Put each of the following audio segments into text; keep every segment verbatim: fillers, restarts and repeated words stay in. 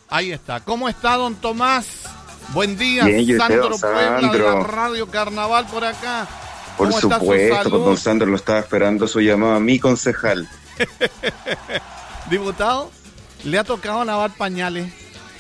Ahí está. ¿Cómo está, don Tomás? Buen día, Bien, Sandro usted, Puebla Sandro. de la Radio Carnaval por acá. Por ¿Cómo está su supuesto, salud? don Sandro lo estaba esperando su llamada, mi concejal. Diputado, ¿le ha tocado lavar pañales?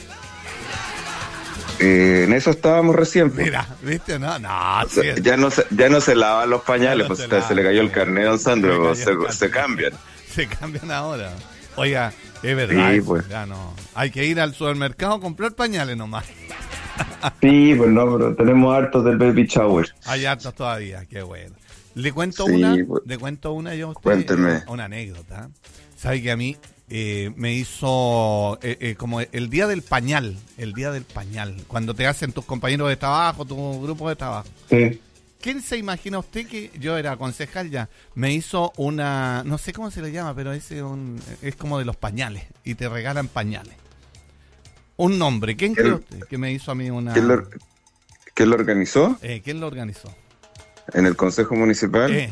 Eh, en eso estábamos recién. Pues. Mira, ¿viste? No, no, O sea, sí. ya, no se, ya no se lavan los pañales, Ya no pues se se, lavan, se le cayó el sí. carnet, don Sandro, Se le pues, cayó el se, carnet. se cambian. Se cambian ahora. Oiga, es verdad. Sí, eso, pues. Ya no. Hay que ir al supermercado a comprar pañales nomás. Sí, pues no, pero tenemos hartos del baby shower. Hay hartos todavía, qué bueno. Le cuento Sí, una, pues. le cuento una yo a usted, Cuénteme. eh, una anécdota. Sabe que a mí eh, me hizo eh, eh, como el día del pañal, el día del pañal, cuando te hacen tus compañeros de trabajo, tu grupo de trabajo. Sí. ¿Quién se imagina usted que yo era concejal ya? Me hizo una, no sé cómo se le llama, pero es, un, es como de los pañales y te regalan pañales. Un nombre, ¿quién cree usted que me hizo a mí una... ¿Quién lo, quién lo organizó? Eh, ¿Quién lo organizó? En el Consejo Municipal, Eh,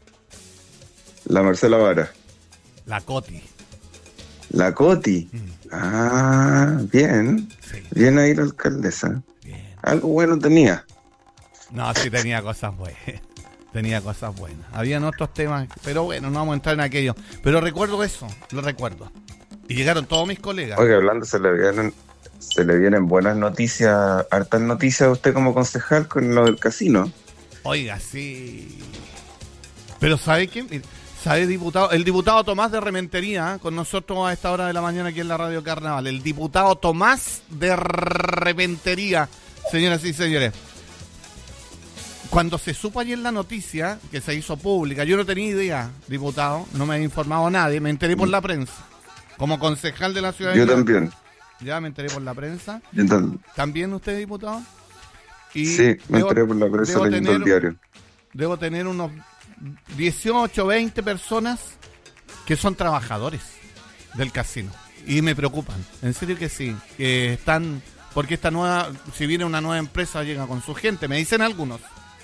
la Marcela Vara. la Coti. La Coti. Mm, Ah, bien. sí, Bien ahí la alcaldesa. bien. Algo bueno tenía. No, sí tenía cosas buenas. Tenía cosas buenas. Habían otros temas, pero bueno, no vamos a entrar en aquello. Pero recuerdo eso, lo recuerdo. Y llegaron todos mis colegas. Oiga, hablando, se le vienen, se le vienen buenas noticias, hartas noticias a usted como concejal con lo del casino. Oiga, sí. Pero ¿sabe qué? Mire, ¿sabe, diputado? El diputado Tomás de Rementería, ¿eh? Con nosotros a esta hora de la mañana aquí en la Radio Carnaval. El diputado Tomás de Rementería, señoras y señores. Cuando se supo ayer la noticia, que se hizo pública, yo no tenía idea, diputado, no me había informado nadie, me enteré por la prensa. Como concejal de la ciudad de Yo Viña- también. Ya me enteré por la prensa. Yo tam- ¿También usted, diputado? Y sí, me debo- enteré por la prensa debo leyendo tener- el diario. Debo tener unos dieciocho, veinte personas que son trabajadores del casino. Y me preocupan. En serio que sí. Que están... Porque esta nueva... Si viene una nueva empresa, llega con su gente. Me dicen algunos.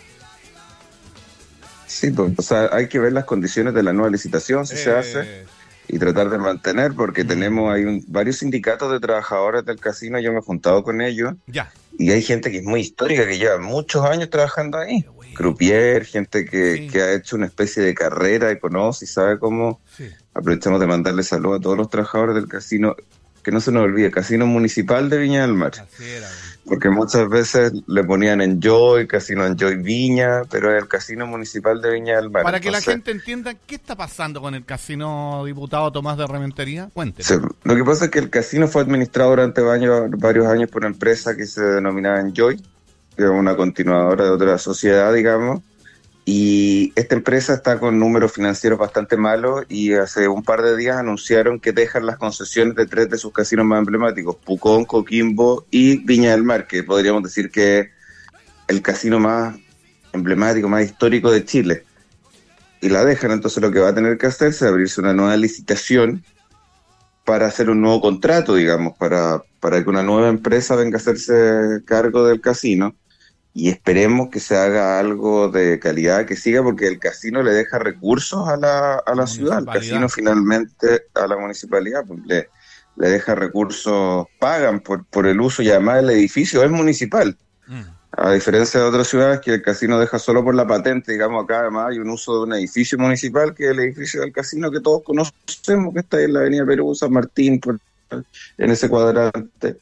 Sí, pues, o sea, hay que ver las condiciones de la nueva licitación, si se Eh, hace, y tratar de mantener, porque Mm. tenemos hay un, varios sindicatos de trabajadores del casino, yo me he juntado con ellos, Ya. y hay gente que es muy histórica, que lleva muchos años trabajando ahí. Qué bueno. Croupier, gente que, Sí. que ha hecho una especie de carrera y conoce y sabe cómo. Sí. Aprovechamos de mandarle saludos a todos los trabajadores del casino, que no se nos olvide, Casino Municipal de Viña del Mar, Así era. porque muchas veces le ponían Enjoy, Casino Enjoy Viña, pero es el Casino Municipal de Viña del Mar. Para que la Entonces, gente entienda qué está pasando con el casino, diputado Tomás de Rementería. Cuénteme. se- lo que pasa es que el casino fue administrado durante varios, varios años por una empresa que se denominaba Enjoy, que es una continuadora de otra sociedad, digamos, y esta empresa está con números financieros bastante malos y hace un par de días anunciaron que dejan las concesiones de tres de sus casinos más emblemáticos, Pucón, Coquimbo y Viña del Mar, que podríamos decir que es el casino más emblemático, más histórico de Chile. Y la dejan, entonces lo que va a tener que hacerse es abrirse una nueva licitación para hacer un nuevo contrato, digamos, para, para que una nueva empresa venga a hacerse cargo del casino. Y esperemos que se haga algo de calidad, que siga, porque el casino le deja recursos a la, a la ciudad. El Municipalidad. casino finalmente a la municipalidad pues, le, le deja recursos, pagan por, por el uso, y además el edificio es municipal. Mm. A diferencia de otras ciudades que el casino deja solo por la patente, digamos, acá además hay un uso de un edificio municipal, que es el edificio del casino que todos conocemos, que está ahí en la avenida Perú, San Martín, por, en ese cuadrante.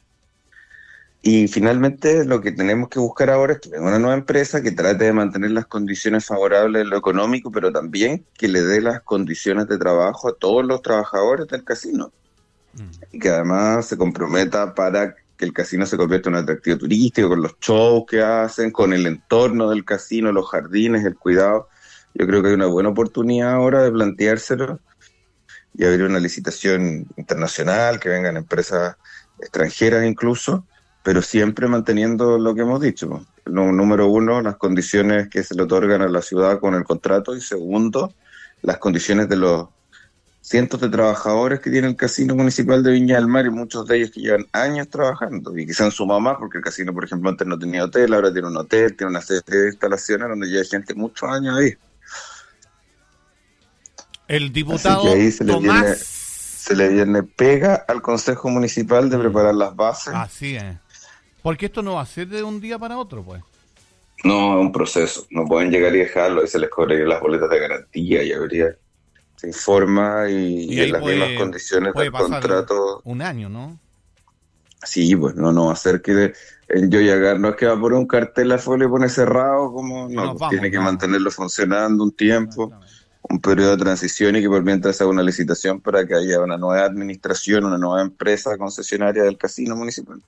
Y finalmente lo que tenemos que buscar ahora es que venga una nueva empresa que trate de mantener las condiciones favorables en lo económico, pero también que le dé las condiciones de trabajo a todos los trabajadores del casino. Mm. Y que además se comprometa para que el casino se convierta en un atractivo turístico, con los shows que hacen, con el entorno del casino, los jardines, el cuidado. Yo creo que hay una buena oportunidad ahora de planteárselo y abrir una licitación internacional, que vengan empresas extranjeras incluso, pero siempre manteniendo lo que hemos dicho. No, número uno, las condiciones que se le otorgan a la ciudad con el contrato, y segundo, las condiciones de los cientos de trabajadores que tiene el Casino Municipal de Viña del Mar, y muchos de ellos que llevan años trabajando y que se han sumado más, porque el casino, por ejemplo, antes no tenía hotel, ahora tiene un hotel, tiene una serie de instalaciones donde lleva gente muchos años ahí. El diputado Así que ahí se le Tomás viene- se le viene pega al Consejo Municipal de preparar las bases. Así es. Porque esto no va a ser de un día para otro, pues. No, es un proceso. No pueden llegar y dejarlo y se les cobrarían las boletas de garantía y habría... Se informa y, Y y ahí en las puede- mismas condiciones puede del pasar contrato. Un año, ¿no? Sí, pues no, no va a ser que en Yoyagar no es que va a poner un cartel la folio y pone cerrado, como Y no, nos pues, vamos, tiene que vamos. mantenerlo funcionando un tiempo, Exactamente. un periodo de transición y que por mientras se haga una licitación para que haya una nueva administración, una nueva empresa concesionaria del casino municipal.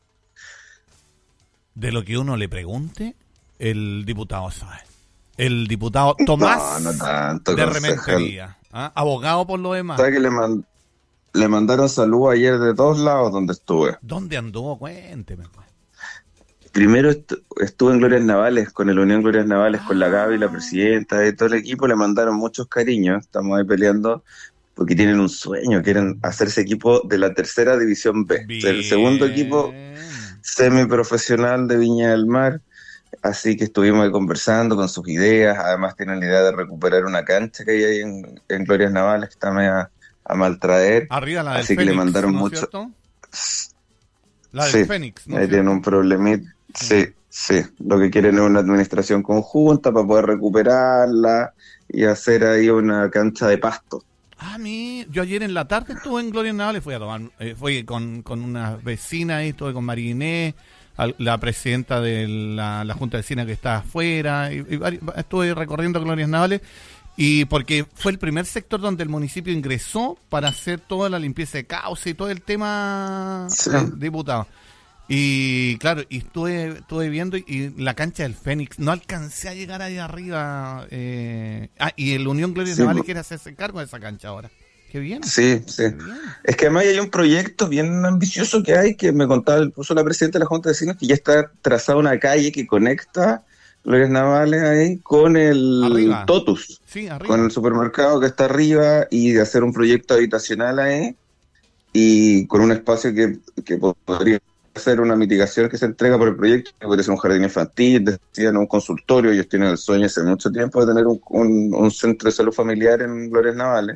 De lo que uno le pregunte, el diputado sabe. El diputado Tomás No, no tanto, de concejal. Rementería, ¿ah? Abogado por lo demás. ¿Sabes que le, man- le mandaron salud ayer de todos lados donde estuve? ¿Dónde anduvo? Cuénteme, pues. Primero est- estuve en Glorias Navales, con el Unión Glorias Navales, con la Gaby, la Ah. presidenta y todo el equipo, le mandaron muchos cariños, estamos ahí peleando porque tienen un sueño, quieren hacerse equipo de la tercera división B, Bien. el segundo equipo semiprofesional de Viña del Mar, así que estuvimos ahí conversando con sus ideas, además tienen la idea de recuperar una cancha que hay ahí en, en Glorias Navales, que está media a maltraer, Arriba la del así que le Fénix, mandaron ¿no es mucho... cierto? La del Sí, Fénix, ¿no ahí es tienen cierto? un problemita. Sí, sí. Lo que quieren es una administración conjunta para poder recuperarla y hacer ahí una cancha de pasto. Ah, mi, yo ayer en la tarde estuve en Gloria Navales, fui a tomar, eh, fui con, con una vecina ahí, estuve con María Inés, al- la presidenta de la, la Junta de Vecinas que está afuera, y, y vari- estuve recorriendo Glorias Navales, y porque fue el primer sector donde el municipio ingresó para hacer toda la limpieza de cauce y todo el tema, Sí. eh, diputado. Y claro, y estuve, estuve viendo y, y la cancha del Fénix, no alcancé a llegar ahí arriba. Eh, ah, y el Unión Gloria Sí, Navales po. quiere hacerse cargo de esa cancha ahora. Qué bien. Sí, sí. Qué bien. Es que además hay un proyecto bien ambicioso que hay, que me contaba incluso la presidenta de la Junta de Vecinos, que ya está trazada una calle que conecta Glorias Navales ahí con el Arriba. Totus, Sí, arriba. con el supermercado que está arriba y de hacer un proyecto habitacional ahí y con un espacio que, que podría ser una mitigación que se entrega por el proyecto, que podría ser un jardín infantil, decían un consultorio, ellos tienen el sueño hace mucho tiempo de tener un, un, un centro de salud familiar en Glorias Navales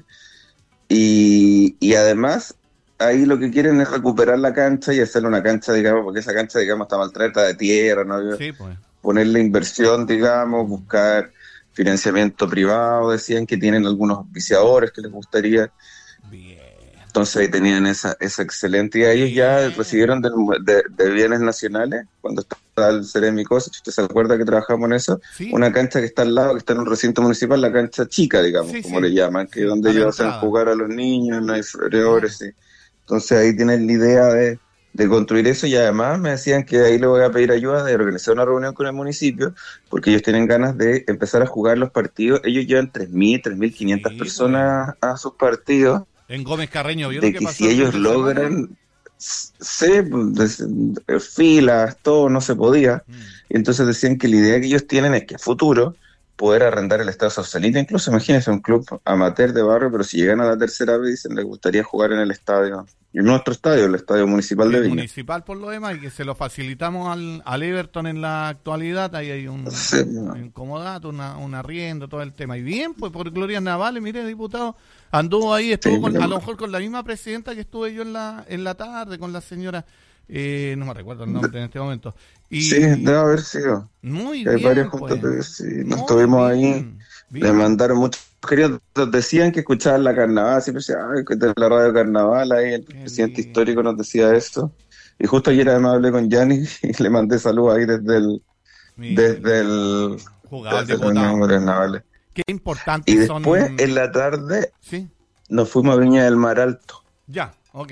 y, y además ahí lo que quieren es recuperar la cancha y hacerle una cancha, digamos, porque esa cancha, digamos, está maltrata de tierra, ¿no? Sí, pues. Ponerle inversión, digamos, buscar financiamiento privado, decían que tienen algunos auspiciadores que les gustaría. Bien. Entonces ahí tenían esa, esa excelente, y ellos ya Bien. recibieron del- de, de bienes nacionales, cuando estaba el Ceremi Cosas, ¿usted se acuerda que trabajamos en eso? Sí. Una cancha que está al lado, que está en un recinto municipal, la cancha chica, digamos, Sí, como sí. le llaman, que Sí, es donde a la ellos hacen entrada. jugar a los niños, no hay inferiores, sí. Entonces ahí tienen la idea de, de construir eso, y además me decían que ahí le voy a pedir ayuda de organizar una reunión con el municipio, porque ellos tienen ganas de empezar a jugar los partidos. Ellos llevan tres mil, tres mil quinientas Sí, personas a sus partidos, En Gómez Carreño, ¿vieron de qué que pasó si el fin ellos de semana? logran, sí, pues, des- filas, todo no se podía. Mm. Y entonces decían que la idea que ellos tienen es que a futuro poder arrendar el Estadio Sausalito, incluso imagínense un club amateur de barrio, pero si llegan a la tercera vez dicen les gustaría jugar en el estadio, en nuestro estadio, el Estadio Municipal de El Viña. municipal por lo demás, y que se lo facilitamos al, al Everton en la actualidad, ahí hay un, Sí, no. un comodato, una, un arriendo, todo el tema. Y bien, pues por Gloria Navales, mire, diputado, anduvo ahí, estuvo Sí, con, pero- a lo mejor con la misma presidenta que estuve yo en la, en la tarde, con la señora, eh, no me recuerdo el nombre en este momento. Y, Sí, debe haber sido. muy Hay bien, varias pues. juntas de sí, nos Muy estuvimos ahí. bien, Le bien. mandaron muchos queridos, nos decían que escuchaban la carnaval, siempre decían, ay, que de la radio carnaval, ahí el Qué presidente lindo. histórico nos decía eso. Y justo ayer además hablé con Yanni y le mandé saludos ahí desde el, Mira, desde el, jugador desde la Unión diputado. Glorias Navales. Qué importante Y son. después, en la tarde, Sí, nos fuimos a Viña del Mar Alto, ya, ok.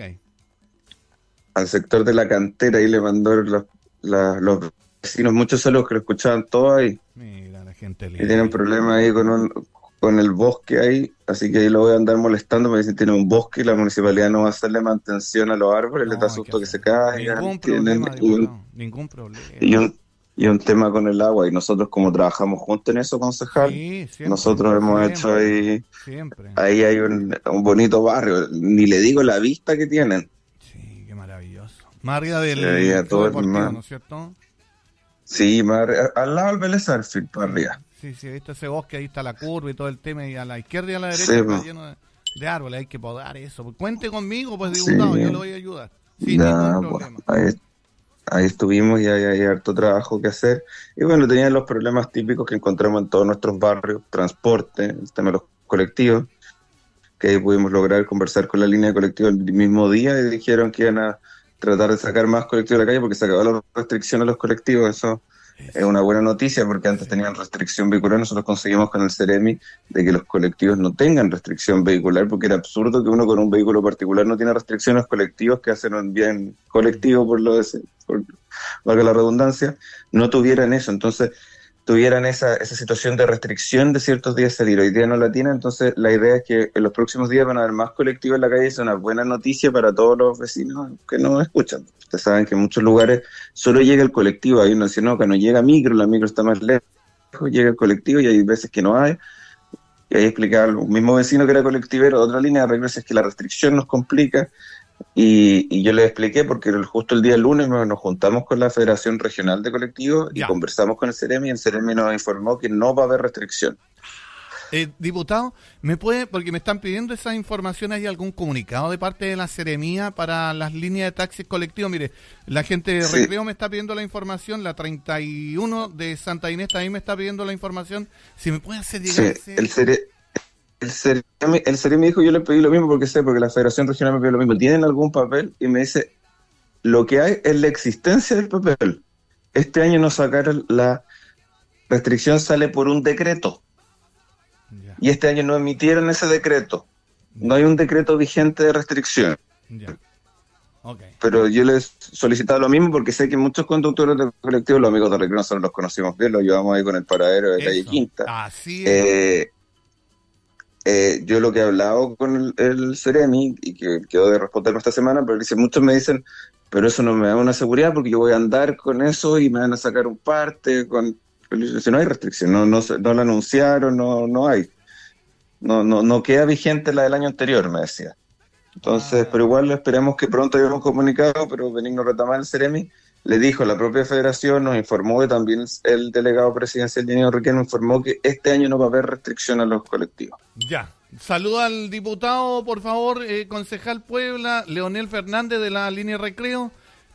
al sector de la cantera, y le mandó los, la- los vecinos muchos saludos, que lo escuchaban todos ahí. Mira, la gente Y linda. tienen problemas ahí con un, con el bosque ahí, así que ahí lo voy a andar molestando. Me dicen tiene un bosque y la municipalidad no va a hacerle mantención a los árboles, les No, da hay susto que que se hacer. caigan. Ningún tienen- problema, y, un, diputado. Ningún problema. y, un, y un tema con el agua, y nosotros como trabajamos juntos en eso, concejal, Sí, siempre, nosotros hemos siempre, hecho ahí, Siempre. ahí hay un, un bonito barrio, ni le digo la vista que tienen. Sí, qué maravilloso. Más arriba del Se veía club todo el deportivo, mar. ¿no es cierto? Sí, más arri- al lado del Vélez Sarsfield, para arriba. Sí, sí, he visto ese bosque, ahí está la curva y todo el tema, y a la izquierda y a la derecha Sí, está po. lleno de, de árboles, hay que podar eso. Pues cuente conmigo, pues diputado, sí. Yo lo voy a ayudar. Sin ya, ningún problema. Pues, ahí, ahí estuvimos y hay, hay harto trabajo que hacer. Y bueno, tenían los problemas típicos que encontramos en todos nuestros barrios, transporte, el tema de los colectivos, que ahí pudimos lograr conversar con la línea de colectivos el mismo día y dijeron que iban a tratar de sacar más colectivos de la calle porque se acabaron las restricciones a los colectivos. Eso es una buena noticia porque antes tenían restricción vehicular. Nosotros conseguimos con el Ceremi de que los colectivos no tengan restricción vehicular, porque era absurdo que uno con un vehículo particular no tiene restricción a los colectivos que hacen un bien colectivo, por lo de, por, valga la redundancia, no tuvieran eso. Entonces tuvieran esa, esa situación de restricción de ciertos días salir. Hoy día no la tienen, entonces la idea es que en los próximos días van a haber más colectivos en la calle. Es una buena noticia para todos los vecinos que nos escuchan. Ustedes saben que en muchos lugares solo llega el colectivo, hay uno dice, no, que no llega micro, la micro está más lejos, llega el colectivo y hay veces que no hay. Y ahí explicaba un mismo vecino que era colectivero, otra línea de reglas es que la restricción nos complica. Y, y yo le expliqué porque justo el día lunes nos, nos juntamos con la Federación Regional de Colectivos y ya. Conversamos con el Ceremi y el Ceremi nos informó que no va a haber restricción. Eh, diputado, ¿me puede, porque me están pidiendo esa información, hay algún comunicado de parte de la Seremía para las líneas de taxis colectivos? Mire, la gente de sí. Recreo me está pidiendo la información, la treinta y uno de Santa Inés también me está pidiendo la información. Si me puede hacer llegar sí, ese... el Ceremi El Ceremi, el Ceremi dijo, yo le pedí lo mismo porque sé, porque la Federación Regional me pidió lo mismo. ¿Tienen algún papel? Y me dice, lo que hay es la existencia del papel. Este año no sacaron la restricción, sale por un decreto. Ya. Y este año no emitieron ese decreto. No hay un decreto vigente de restricción. Ya. Okay. Pero yo les solicitaba lo mismo porque sé que muchos conductores de colectivos, los amigos de Recreo, nosotros los conocimos bien, los llevamos ahí con el paradero de Eso. Calle Quinta. Así es. Eh, Eh, yo lo que he hablado con el, el Ceremi, y que quedó de responderme esta semana, pero dice, muchos me dicen, pero eso no me da una seguridad porque yo voy a andar con eso y me van a sacar un parte, con si no hay restricción, no, no, no la anunciaron, no, no hay. No, no, no queda vigente la del año anterior, me decía. Entonces, ah. pero igual esperemos que pronto haya un comunicado, pero Benigno Retamal, el Ceremi, le dijo a la propia federación, nos informó y también el delegado presidencial Diego Riquelme informó que este año no va a haber restricción a los colectivos. Ya. Saluda al diputado, por favor, eh, concejal Puebla, Leonel Fernández de la línea Recreo,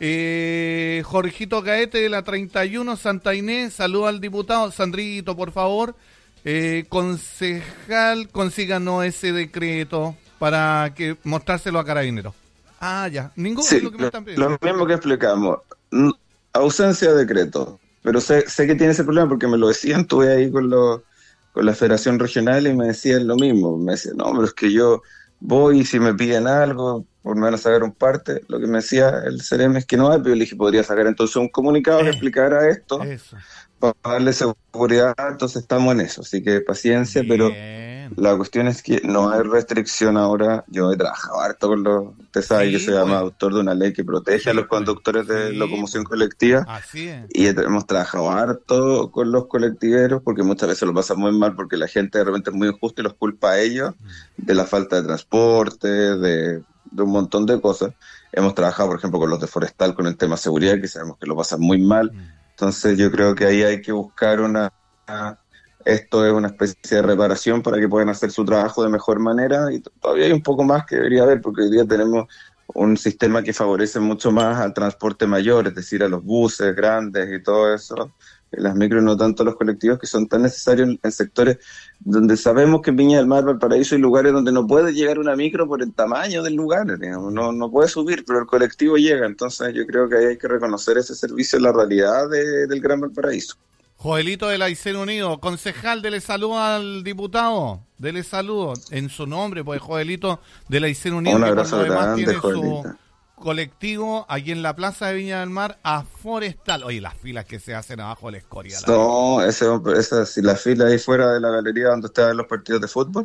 eh, Jorgito Gaete de la treinta y uno, Santa Inés, saluda al diputado, Sandrito, por favor, eh, concejal, consíganos ese decreto para que mostrárselo a Carabineros. Ah, ya, ningún sí, es lo que me están pidiendo. Lo mismo que explicamos, ausencia de decreto, pero sé, sé que tiene ese problema porque me lo decían, estuve ahí con los con la Federación Regional y me decían lo mismo, me decían, no, pero es que yo voy y si me piden algo, pues me van a sacar un parte, lo que me decía el Ceremi es que no hay, pero yo le dije, podría sacar entonces un comunicado eh, que explicara esto, eso. Para darle seguridad, entonces estamos en eso, así que paciencia, Bien. Pero la cuestión es que no hay restricción ahora. Yo he trabajado harto con los, usted sabe sí, que soy pues. autor de una ley que protege sí, a los conductores sí, de locomoción colectiva, así es. Y hemos trabajado harto con los colectiveros porque muchas veces lo pasan muy mal porque la gente de repente es muy injusta y los culpa a ellos de la falta de transporte, de, de un montón de cosas. Hemos trabajado, por ejemplo, con los de Forestal con el tema seguridad, que sabemos que lo pasan muy mal. Entonces yo creo que ahí hay que buscar una... una esto es una especie de reparación para que puedan hacer su trabajo de mejor manera y todavía hay un poco más que debería haber porque hoy día tenemos un sistema que favorece mucho más al transporte mayor, es decir, a los buses grandes y todo eso, y las micros no tanto los colectivos que son tan necesarios en, en sectores donde sabemos que en Viña del Mar, Valparaíso hay lugares donde no puede llegar una micro por el tamaño del lugar, digamos, no, no puede subir, pero el colectivo llega, entonces yo creo que ahí hay que reconocer ese servicio en la realidad de, del Gran Valparaíso. Joelito de la Aysén Unido, concejal, dele saludo al diputado, dele saludo en su nombre, pues Joelito de la Aysén Unido, un que abrazo por lo demás grande, tiene Joelito. Su colectivo aquí en la plaza de Viña del Mar a Forestal. Oye, las filas que se hacen abajo de la escoria. No, ese, esa, si la fila ahí fuera de la galería donde estaban los partidos de fútbol,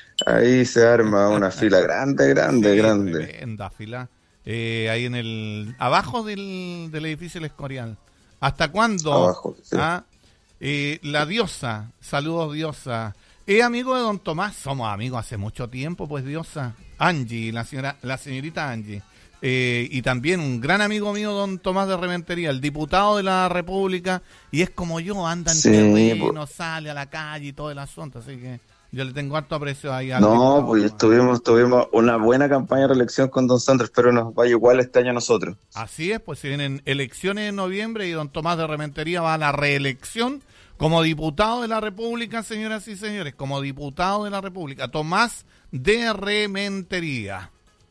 ahí se arma una fila grande, grande, sí, grande. Tremenda fila, eh, ahí en el, abajo del, del edificio El Escorial. ¿Hasta cuándo? Abajo, sí. ¿Ah? Eh, la diosa, saludos diosa. ¿Es amigo de don Tomás? Somos amigos hace mucho tiempo, pues diosa. Angie, la señora, la señorita Angie. Eh, y también un gran amigo mío, don Tomás de Rementería, el diputado de la República, y es como yo, anda en sí, terreno, pues. Sale a la calle y todo el asunto, así que Yo le tengo harto aprecio ahí al No, diputado. pues tuvimos, tuvimos una buena campaña de reelección con don Sandro, espero nos vaya igual este año a nosotros. Así es, pues se vienen elecciones en noviembre y don Tomás de Rementería va a la reelección como diputado de la República, señoras y señores, como diputado de la República, Tomás de Rementería.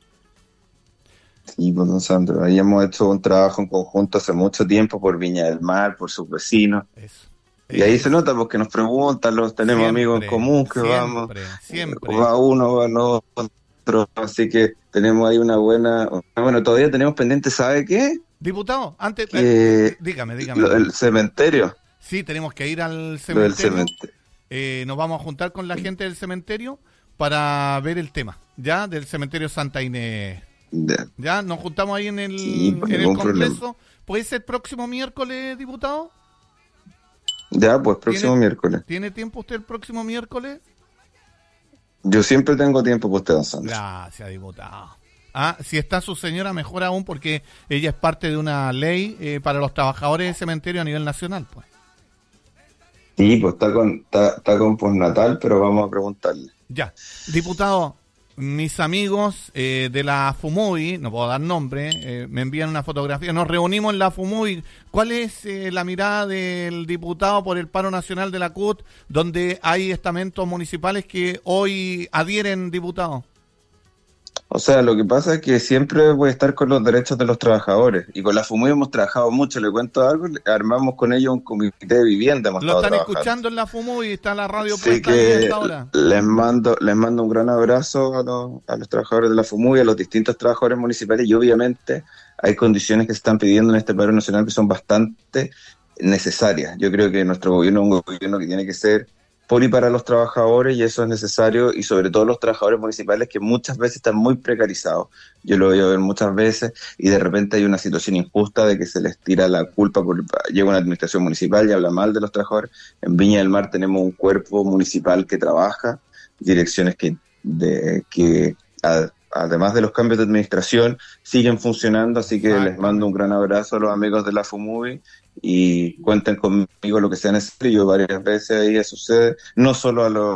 Sí, pues don Sandro, ahí hemos hecho un trabajo en conjunto hace mucho tiempo por Viña del Mar, por sus vecinos. Eso. Y ahí se nota porque nos preguntan, los tenemos Siempre, amigos en común que siempre, vamos, siempre. va uno, va el otro, así que tenemos ahí una buena, bueno, todavía tenemos pendiente, ¿sabe qué? Diputado, antes, Que eh, dígame, dígame. Lo del cementerio. Sí, tenemos que ir al Lo del cementerio. cementerio. Eh, nos vamos a juntar con la gente del cementerio para ver el tema, ¿ya? Del cementerio Santa Inés. Ya. ¿Ya? Nos juntamos ahí en el, Sí, pues, en el ningún complejo. problema. ¿Puede ser próximo miércoles, diputado? Ya, pues próximo ¿Tiene- miércoles. ¿Tiene tiempo usted el próximo miércoles? Yo siempre tengo tiempo para usted, don Sandro. Gracias, diputado. Ah, si está su señora, mejor aún, porque ella es parte de una ley eh, para los trabajadores de cementerio a nivel nacional, pues. Sí, pues está con, está, está con postnatal, pero vamos a preguntarle. Ya. Diputado, mis amigos eh, de la FUMUI, no puedo dar nombre, eh, me envían una fotografía. Nos reunimos en la FUMUI. ¿Cuál es eh, la mirada del diputado por el paro nacional de la C U T, donde hay estamentos municipales que hoy adhieren, diputado? O sea, lo que pasa es que siempre voy a estar con los derechos de los trabajadores. Y con la FUMUI hemos trabajado mucho. Le cuento algo, armamos con ellos un comité de vivienda. Hemos Lo estado están trabajando. escuchando en la FUMUI, está la radio Así puesta ahí a que esta hora. les mando, les mando un gran abrazo a los, a los trabajadores de la FUMUI, a los distintos trabajadores municipales, y obviamente hay condiciones que se están pidiendo en este paro nacional que son bastante necesarias. Yo creo que nuestro gobierno es un gobierno que tiene que ser por y para los trabajadores, y eso es necesario, y sobre todo los trabajadores municipales que muchas veces están muy precarizados. Yo lo voy a ver muchas veces, y de repente hay una situación injusta de que se les tira la culpa, por, llega una administración municipal y habla mal de los trabajadores. En Viña del Mar tenemos un cuerpo municipal que trabaja, direcciones que, de, que a, además de los cambios de administración, siguen funcionando, así que les mando un gran abrazo a los amigos de la FUMUI, y cuenten conmigo lo que sea necesario. Yo varias veces ahí sucede, no solo a los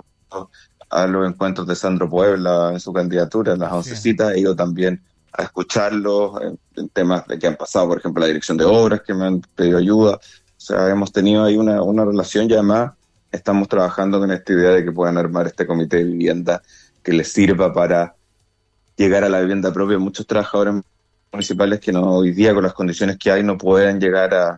a los encuentros de Sandro Puebla en su candidatura, en las Sí. oncecitas, he ido también a escucharlos en, en temas de que han pasado, por ejemplo, la dirección de obras, que me han pedido ayuda. O sea, hemos tenido ahí una, una relación, y además estamos trabajando con esta idea de que puedan armar este comité de vivienda que les sirva para llegar a la vivienda propia. Muchos trabajadores municipales que no, hoy día con las condiciones que hay no pueden llegar a,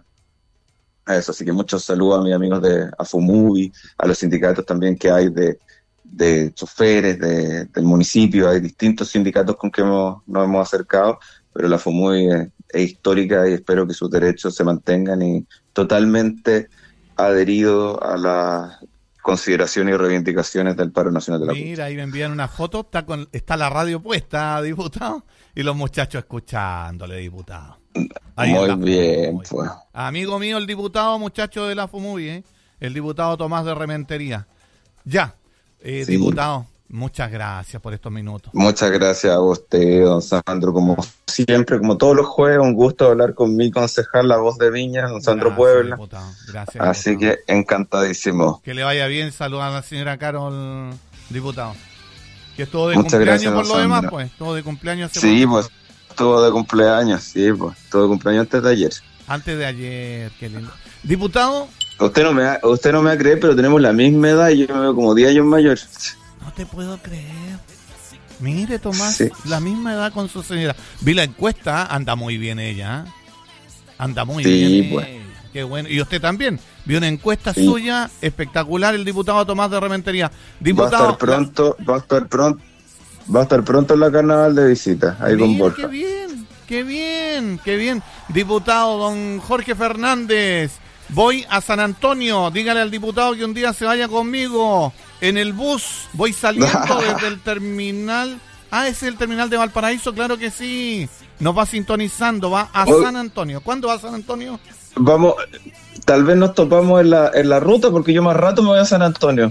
a eso. Así que muchos saludos a mis amigos de AFUMUI, a los sindicatos también que hay de, de choferes de, del municipio. Hay distintos sindicatos con que hemos, nos hemos acercado, pero la AFUMUI es, es histórica, y espero que sus derechos se mantengan, y totalmente adherido a las consideraciones y reivindicaciones del paro nacional de la C U T. Mira, ahí me envían una foto, está con está la radio puesta, diputado, y los muchachos escuchándole, diputado. Ahí Muy en la bien, FUMUI. pues. Amigo mío, el diputado, muchacho de la FUMUI, ¿eh? El diputado Tomás de Rementería. Ya, eh, Sí. diputado, muchas gracias por estos minutos. Muchas gracias a usted, don Sandro. Como siempre, como todos los jueves, un gusto hablar con mi concejal, la voz de Viña, don Sandro Gracias, Puebla. diputado. Gracias, Así diputado. que encantadísimo. Que le vaya bien, saludar a la señora Carol, diputado. Que estuvo de Muchas cumpleaños gracias, por don lo demás, Sandro. pues. Estuvo de cumpleaños hace Sí, poco. pues, estuvo de cumpleaños, sí, pues, estuvo de cumpleaños antes de ayer. Antes de ayer, qué lindo. Diputado, Usted no me va, usted no me va a creer, pero tenemos la misma edad, y yo me veo como diez años mayor. no te puedo creer. Mire, Tomás, Sí. la misma edad con su señora. Vi la encuesta, anda muy bien ella. ¿eh? Anda muy Sí, bien. pues. ella. Qué bueno. Y usted también. Vi una encuesta Sí. suya espectacular, el diputado Tomás de Rementería. Va a Diputado, estar pronto, va a estar pronto, va a estar pronto en la carnaval de visita, ahí con Mira, Borja. qué bien, qué bien, qué bien. Diputado don Jorge Fernández, voy a San Antonio. Dígale al diputado que un día se vaya conmigo en el bus. Voy saliendo desde el terminal. Ah, ese es el terminal de Valparaíso, claro que sí. Nos va sintonizando, va a Hoy- San Antonio. ¿Cuándo va a San Antonio? Vamos, tal vez nos topamos en la, en la ruta, porque yo más rato me voy a San Antonio.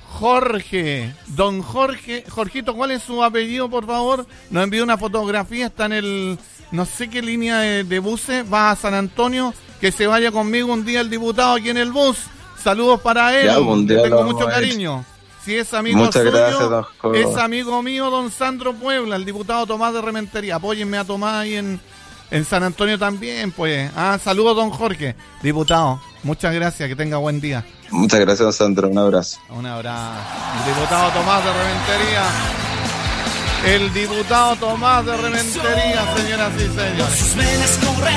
Jorge, don Jorge, Jorgito, ¿cuál es su apellido, por favor? Nos envió una fotografía, está en el, no sé qué línea de, de buses, va a San Antonio, que se vaya conmigo un día el diputado aquí en el bus. Saludos para él, Ya, un día le tengo lo mucho vamos a ir. cariño. Si es amigo Muchas suyo, gracias, don Jorge. es amigo mío, don Sandro Puebla, el diputado Tomás de Rementería. Apóyenme a Tomás ahí en, en San Antonio también, pues. Ah, saludos, don Jorge. Diputado, muchas gracias, que tenga buen día. Muchas gracias, don Sandro. Un abrazo. Un abrazo. El diputado Tomás de Rementería. El diputado Tomás de Rementería, señoras y señores.